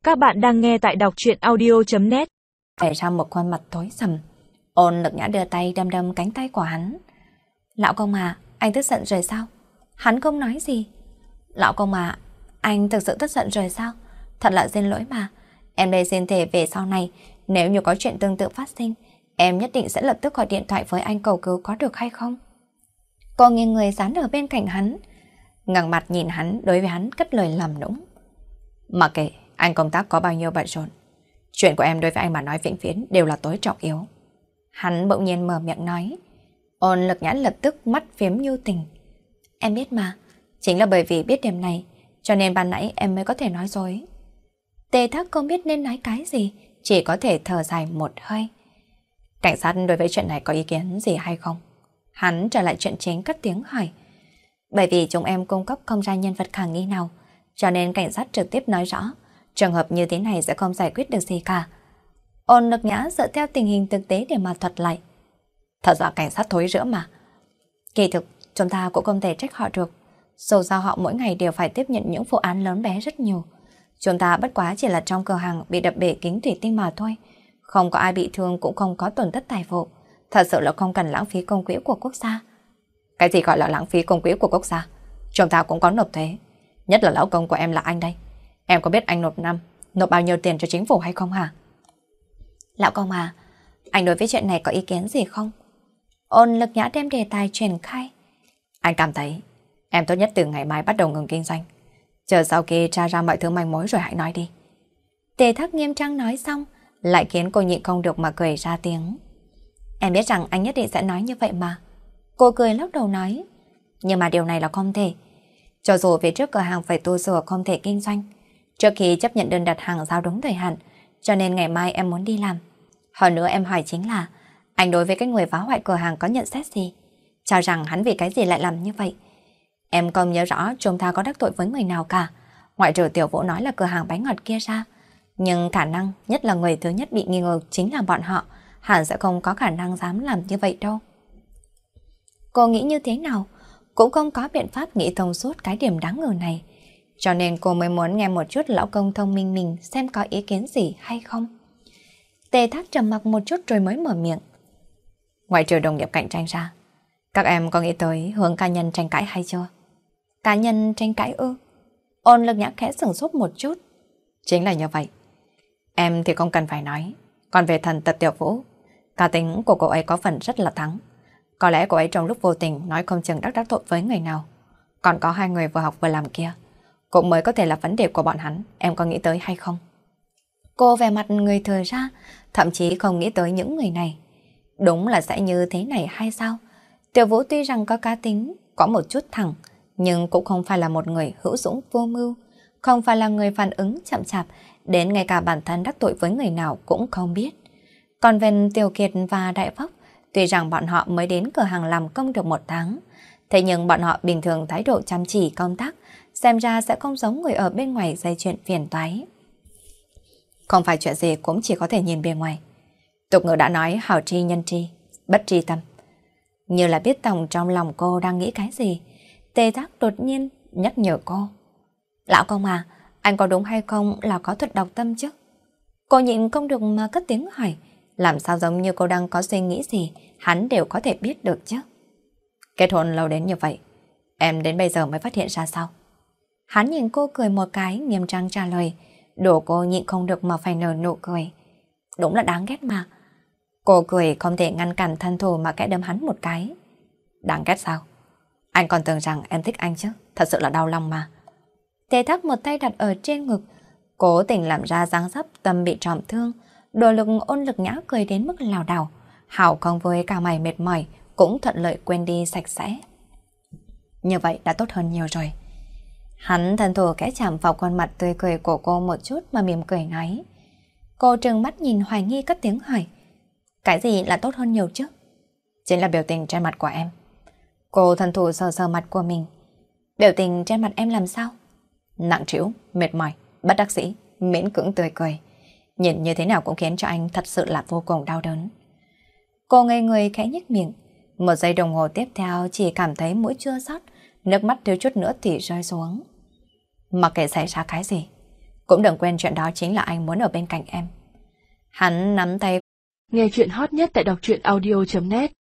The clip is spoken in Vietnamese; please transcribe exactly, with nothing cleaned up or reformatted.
Các bạn đang nghe tại đọc truyện audio.net. Phải ra một khuôn mặt tối sầm. Ôn Lực Nhã đưa tay đâm đâm cánh tay của hắn. Lão công à, anh tức giận rồi sao? Hắn không nói gì. Lão công à, anh thực sự tức giận rồi sao? Thật là xin lỗi mà. Em đây xin thề về sau này, nếu như có chuyện tương tự phát sinh, em nhất định sẽ lập tức gọi điện thoại với anh cầu cứu, có được hay không? Cô nghiêng người dán ở bên cạnh hắn, ngẩng mặt nhìn hắn, đối với hắn cất lời làm nũng. Mặc kệ anh công tác có bao nhiêu bận rộn, chuyện của em đối với anh mà nói vĩnh viễn đều là tối trọng yếu. Hắn bỗng nhiên mở miệng nói. Ôn Lực Nhã lập tức mắt phiếm nhu tình. Em biết mà, chính là bởi vì biết điểm này, cho nên ban nãy em mới có thể nói dối. Tề Thác không biết nên nói cái gì, chỉ có thể thở dài một hơi. Cảnh sát đối với chuyện này có ý kiến gì hay không? Hắn trở lại chuyện chính cất tiếng hỏi. Bởi vì chúng em cung cấp không ra nhân vật khả nghi nào, cho nên cảnh sát trực tiếp nói rõ, trường hợp như thế này sẽ không giải quyết được gì cả. Ôn Lực Nhã dựa theo tình hình thực tế để mà thuật lại. Thật ra cảnh sát thối rữa mà. Kỳ thực, chúng ta cũng không thể trách họ được. Dù sao họ mỗi ngày đều phải tiếp nhận những vụ án lớn bé rất nhiều. Chúng ta bất quá chỉ là trong cửa hàng bị đập bể kính thủy tinh mà thôi. Không có ai bị thương, cũng không có tổn thất tài vụ. Thật sự là không cần lãng phí công quỹ của quốc gia. Cái gì gọi là lãng phí công quỹ của quốc gia? Chúng ta cũng có nộp thuế. Nhất là lão công của em là anh đây. Em có biết anh nộp năm, nộp bao nhiêu tiền cho chính phủ hay không hả? Lão công à, anh đối với chuyện này có ý kiến gì không? Ôn Lực Nhã đem đề tài truyền khai. Anh cảm thấy em tốt nhất từ ngày mai bắt đầu ngừng kinh doanh. Chờ sau khi tra ra mọi thứ manh mối rồi hãy nói đi. Tề Thác nghiêm trang nói xong, lại khiến cô nhịn không được mà cười ra tiếng. Em biết rằng anh nhất định sẽ nói như vậy mà. Cô cười lắc đầu nói. Nhưng mà điều này là không thể. Cho dù về trước cửa hàng phải tu sửa không thể kinh doanh, trước khi chấp nhận đơn đặt hàng giao đúng thời hạn, cho nên ngày mai em muốn đi làm. Hơn nữa em hỏi chính là, anh đối với cái người phá hoại cửa hàng có nhận xét gì? Cho rằng hắn vì cái gì lại làm như vậy? Em không nhớ rõ chúng ta có đắc tội với người nào cả, ngoại trừ Tiểu Vũ nói là cửa hàng bánh ngọt kia ra. Nhưng khả năng nhất là người thứ nhất bị nghi ngờ chính là bọn họ, hẳn sẽ không có khả năng dám làm như vậy đâu. Cô nghĩ như thế nào? Cũng không có biện pháp nghĩ thông suốt cái điểm đáng ngờ này. Cho nên cô mới muốn nghe một chút lão công thông minh mình xem có ý kiến gì hay không. Tề Thác trầm mặc một chút rồi mới mở miệng. Ngoại trừ đồng nghiệp cạnh tranh ra, các em có nghĩ tới hướng cá nhân tranh cãi hay chưa? Cá nhân tranh cãi ư? Ôn Lực Nhã khẽ sửng sốt một chút. Chính là như vậy. Em thì không cần phải nói. Còn về thần tật Tiểu Vũ, cá tính của cô ấy có phần rất là thắng. Có lẽ cô ấy trong lúc vô tình nói không chừng đắc đắc tội với người nào. Còn có hai người vừa học vừa làm kia, cũng mới có thể là vấn đề của bọn hắn. Em có nghĩ tới hay không? Cô về mặt người thừa ra, thậm chí không nghĩ tới những người này. Đúng là sẽ như thế này hay sao? Tiểu Vũ tuy rằng có cá tính, có một chút thẳng, nhưng cũng không phải là một người hữu dũng vô mưu, không phải là người phản ứng chậm chạp, đến ngay cả bản thân đắc tội với người nào cũng không biết. Còn về Tiểu Kiệt và Đại Phúc, tuy rằng bọn họ mới đến cửa hàng làm công được một tháng, thế nhưng bọn họ bình thường thái độ chăm chỉ công tác, xem ra sẽ không giống người ở bên ngoài gây chuyện phiền toái. Không phải chuyện gì cũng chỉ có thể nhìn bề ngoài. Tục ngữ đã nói hảo tri nhân tri, bất tri tâm. Như là biết tổng trong lòng cô đang nghĩ cái gì, Tề Thác đột nhiên nhắc nhở cô. Lão công à, anh có đúng hay không là có thuật đọc tâm chứ? Cô nhịn không được mà cất tiếng hỏi. Làm sao giống như cô đang có suy nghĩ gì, hắn đều có thể biết được chứ. Kết hôn lâu đến như vậy, em đến bây giờ mới phát hiện ra sao? Hắn nhìn cô cười một cái, nghiêm trang trả lời. Đổ cô nhịn không được mà phải nở nụ cười. Đúng là đáng ghét mà. Cô cười không thể ngăn cản thân thủ mà kẽ đâm hắn một cái. Đáng ghét sao? Anh còn tưởng rằng em thích anh chứ, thật sự là đau lòng mà. Tề Thác một tay đặt ở trên ngực, cố tình làm ra dáng dấp tâm bị trọng thương. Đồ lực Ôn Lực Nhã cười đến mức lảo đảo, hảo không với cả mày mệt mỏi cũng thuận lợi quên đi sạch sẽ. Như vậy đã tốt hơn nhiều rồi. Hắn thân thủ kẽ chạm vào khuôn mặt tươi cười của cô một chút mà mỉm cười nói. Cô trừng mắt nhìn hoài nghi cất tiếng hỏi. Cái gì là tốt hơn nhiều chứ? Chính là biểu tình trên mặt của em. Cô thân thủ sờ sờ mặt của mình. Biểu tình trên mặt em làm sao? Nặng trĩu, mệt mỏi, bất đắc dĩ, miễn cưỡng tươi cười. Nhìn như thế nào cũng khiến cho anh thật sự là vô cùng đau đớn. Cô ngây người khẽ nhếch miệng. Một giây đồng hồ tiếp theo chỉ cảm thấy mũi chua xót, nước mắt thiếu chút nữa thì rơi xuống. Mặc kệ xảy ra cái gì, Cũng đừng quên chuyện đó chính là anh muốn ở bên cạnh em. Hắn nắm tay. Nghe chuyện hot nhất tại đọc truyện audio chấm net